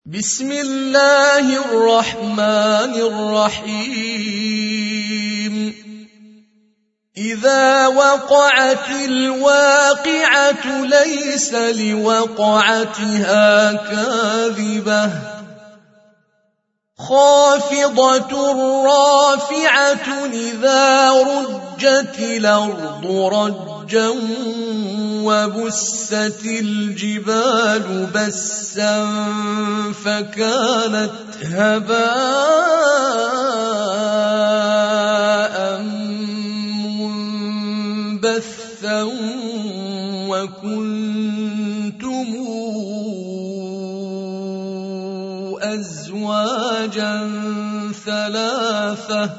بسم الله الرحمن الرحيم إذا وقعت الواقعة ليس لوقعتها كاذبة خافضة رافعة إذا رجت الأرض رجا وبست الجبال بسا فكانت هباء منبثا وكنتم أزواجا ثلاثة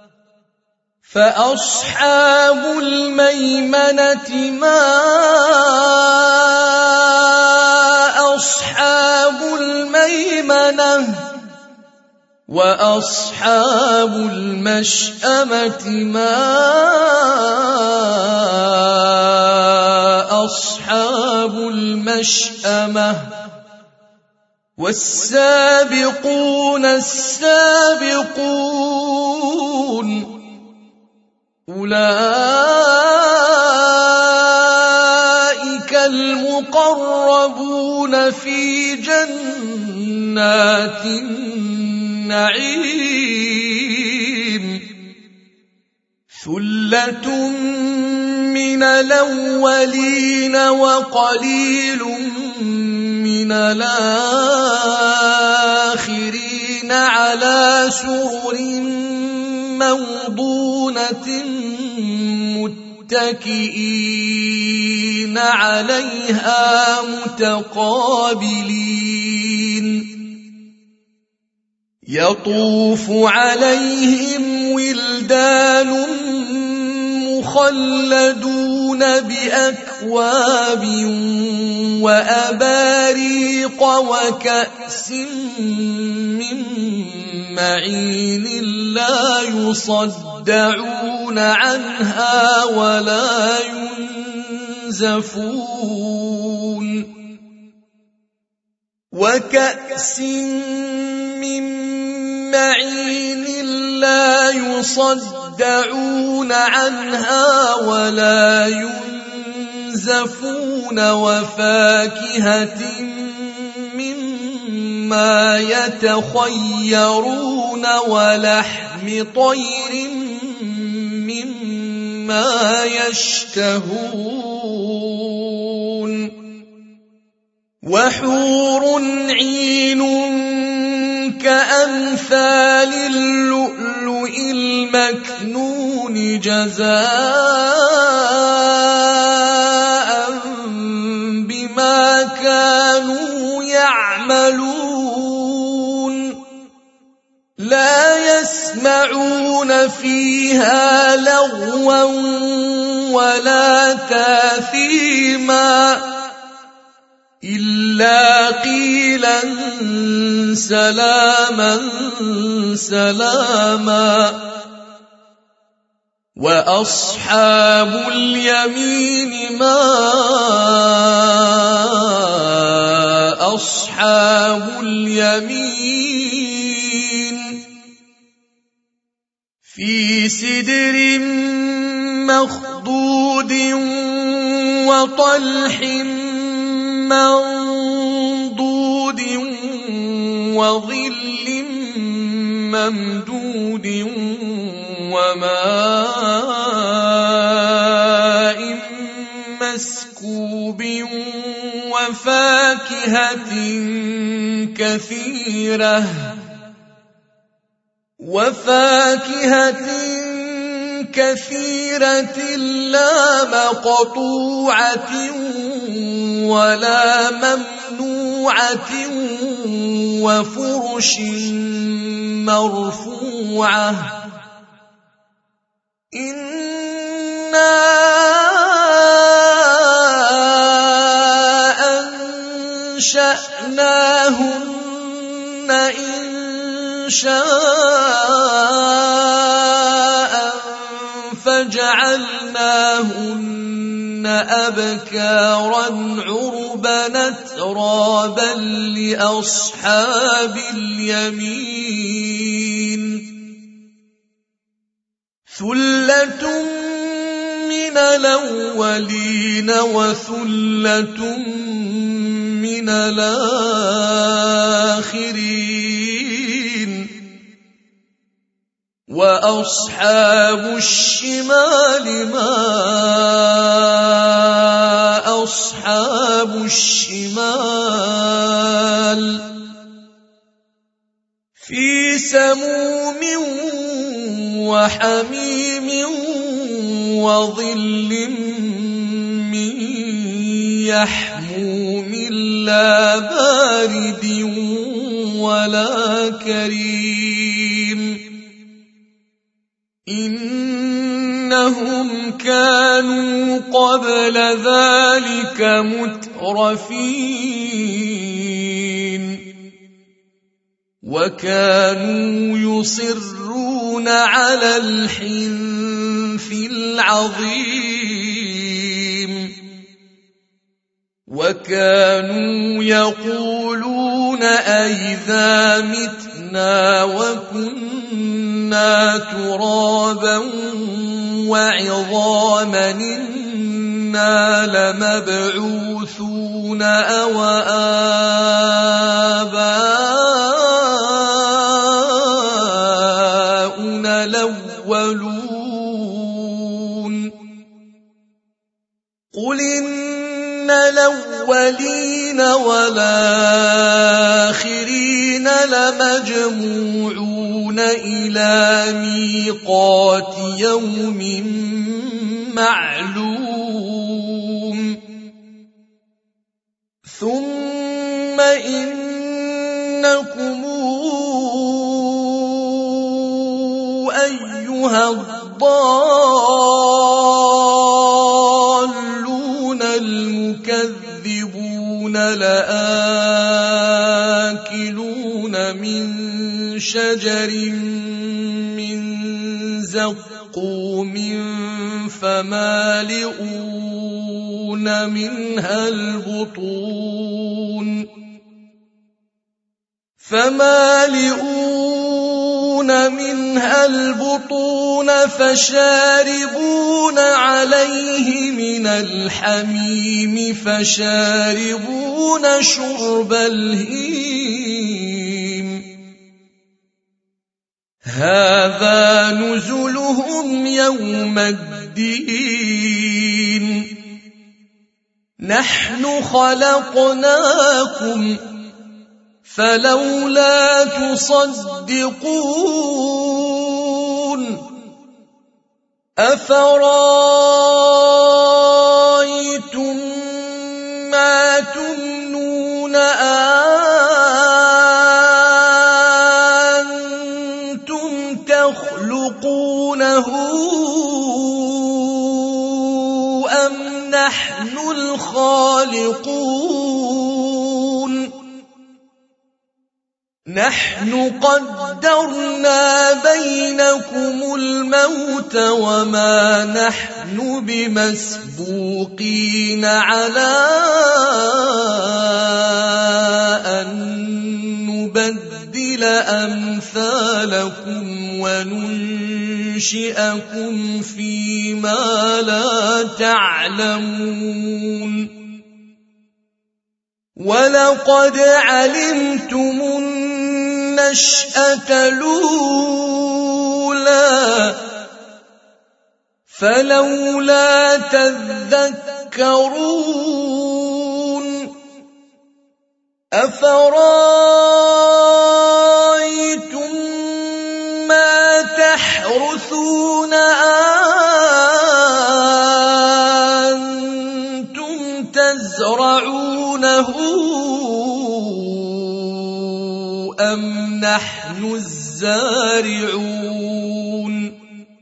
فأصحاب الميمنة ما أصحاب الميمنة وأصحاب المشأمة ما أصحاب المشأمة والسابقون السابقون أولئك المقربون في جنات النعيم ثلة من الأولين وقليل من الآخرين على سرر موضونة متكئين عليها متقابلين يطوف عليهم ولدان مخلدون بأكواب وأباريق وكأس من معين لا يصدعون عنها ولا ينزفون وكأس من معين لا يصدعون عنها ولا ينزفون وفاكهة مما يتخيرون ولحم طير مما يشتهون وحور عين كأمثال اللؤلؤ المكنون جزاء بما كانوا يعملون لا يسمعون فيها لغوا ولا تاثيما إلا قيلا سلاما سلاما وأصحاب اليمين ما أصحاب اليمين في سدر مخضود وطلح منضود وظل ممدود وماء مسكوب وفاكهة كثيرة لا مقطوعة ولا ممنوعة وفرش مرفوعة إنا أنشأناهن إنشاء فجعلناهن أبكارا عربا أترابا لأصحاب اليمين ثلة من الأولين وثلة من الآخرين وأصحاب الشمال ما أصحاب الشمال في سموم وحميم وظل من يحموم لا بارد ولا كريم إنهم كانوا قبل ذلك مترفين وكانوا يصرون على الحنث العظيم وكانوا يقولون أئذا متنا وكنا ترابا وعظاما إنا لمبعوثون أو آباؤنا الأولون قل إن الأولين والآخرين لمجموعون إلى ميقات يوم معلوم ثم إنكم أيها الضالون المكذبون لآكلون من شجر من زقوم فمالئون منها البطون فشاربون عليه من الحميم فشاربون شرب الهيم هذا نزلهم يوم الدين نحن خلقناكم فلولا تصدقون أفرأيتم ما تمنون أنتم تخلقونه أم نحن الخالقون نحن قدرنا بينكم الموت وما نحن بمسبوقين على أن نبدل أمثالكم وننشئكم فيما لا تعلمون ولقد علمتم النشأة الأولى فلولا تذكرون أفرأيتم ما تحرثون أنتم تزرعونه أم نحن الزارعون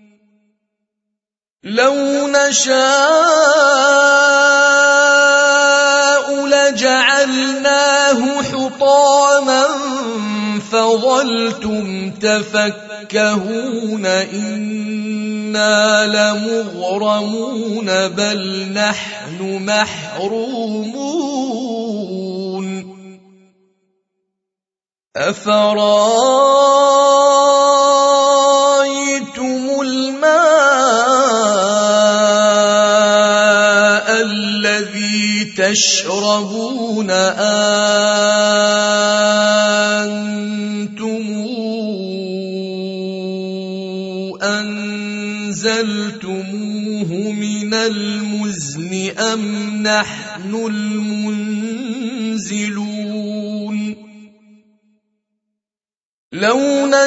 لو نشاء لجعلناه حطاما فظلتم تفكهون إنا لمغرمون بل نحن محرومون أفرأيتم الماء الذي تشربون أنتم أنزلتموه من المزن أم نحن المنزلون لو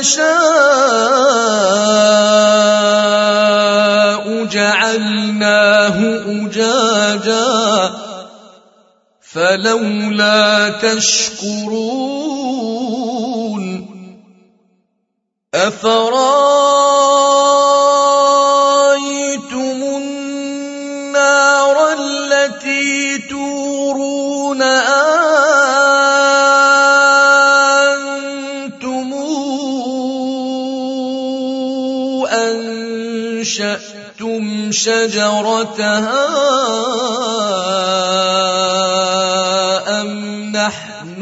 نشاء جعلناه أجاجا فلولا تشكرون أفرأيتم النار التي تورون أنتم أنشأتم شجرتها أم نحن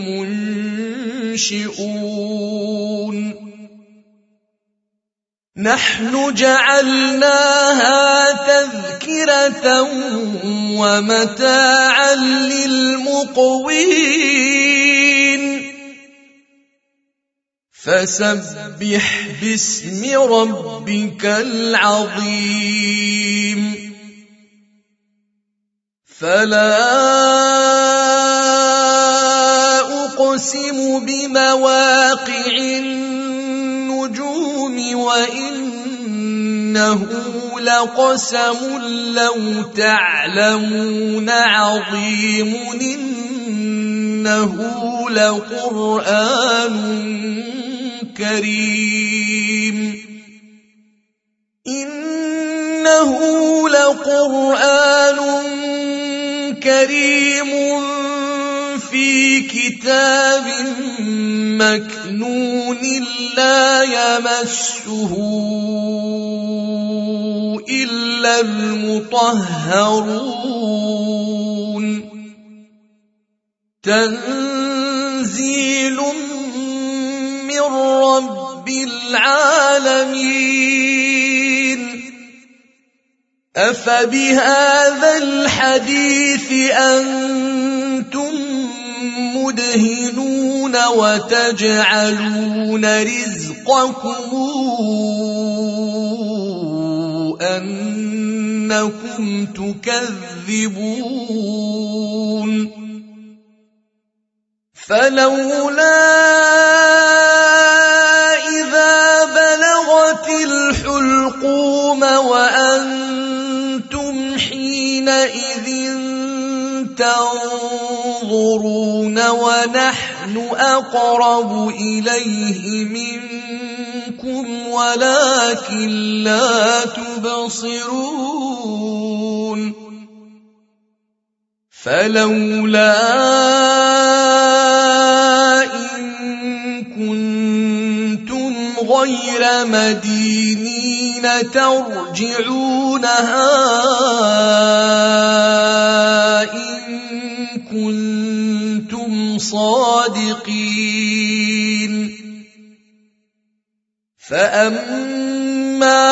المنشئون نحن جعلناها تذكرة ومتاعا للمقوين فسبح باسم ربك العظيم فلا أقسم بمواقع النجوم وإنه لقسم لو تعلمون عظيم إنه لقرآن كريم إنه لقرآن كريم في كتاب مكنون لا يمسه إلا المطهرون تنزيل من رب العالمين أفبهذا الحديث أنتم مدهنون وتجعلون رزقكم أنكم تكذبون فلولا إذا بلغت الحلقوم وأنتم حينئذ تنظرون ونحن أقرب إليه منكم ولكن لا تبصرون فلولا إن كنتم غير مدينين ترجعونها إن كنتم صادقين فأما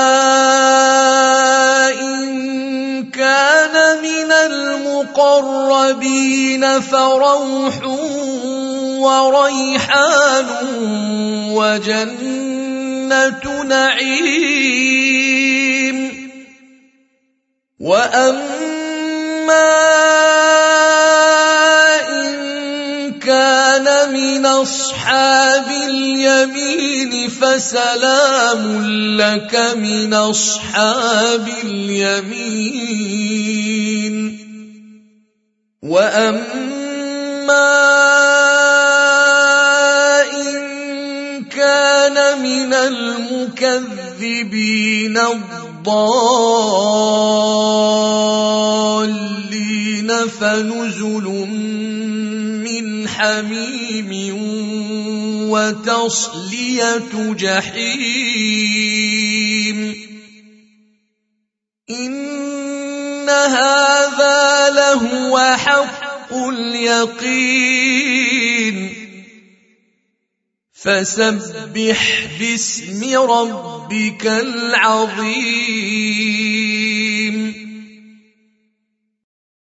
إن كان من المقربين فروح وريحان وجنة نعيم وأما إن كان من أصحاب اليمين فسلام لك من أصحاب اليمين وأما إن كان من المكذبين الضالين فنزل من حميم وتصلية جحيم إن هذا لهو حق اليقين فسبح باسم ربك العظيم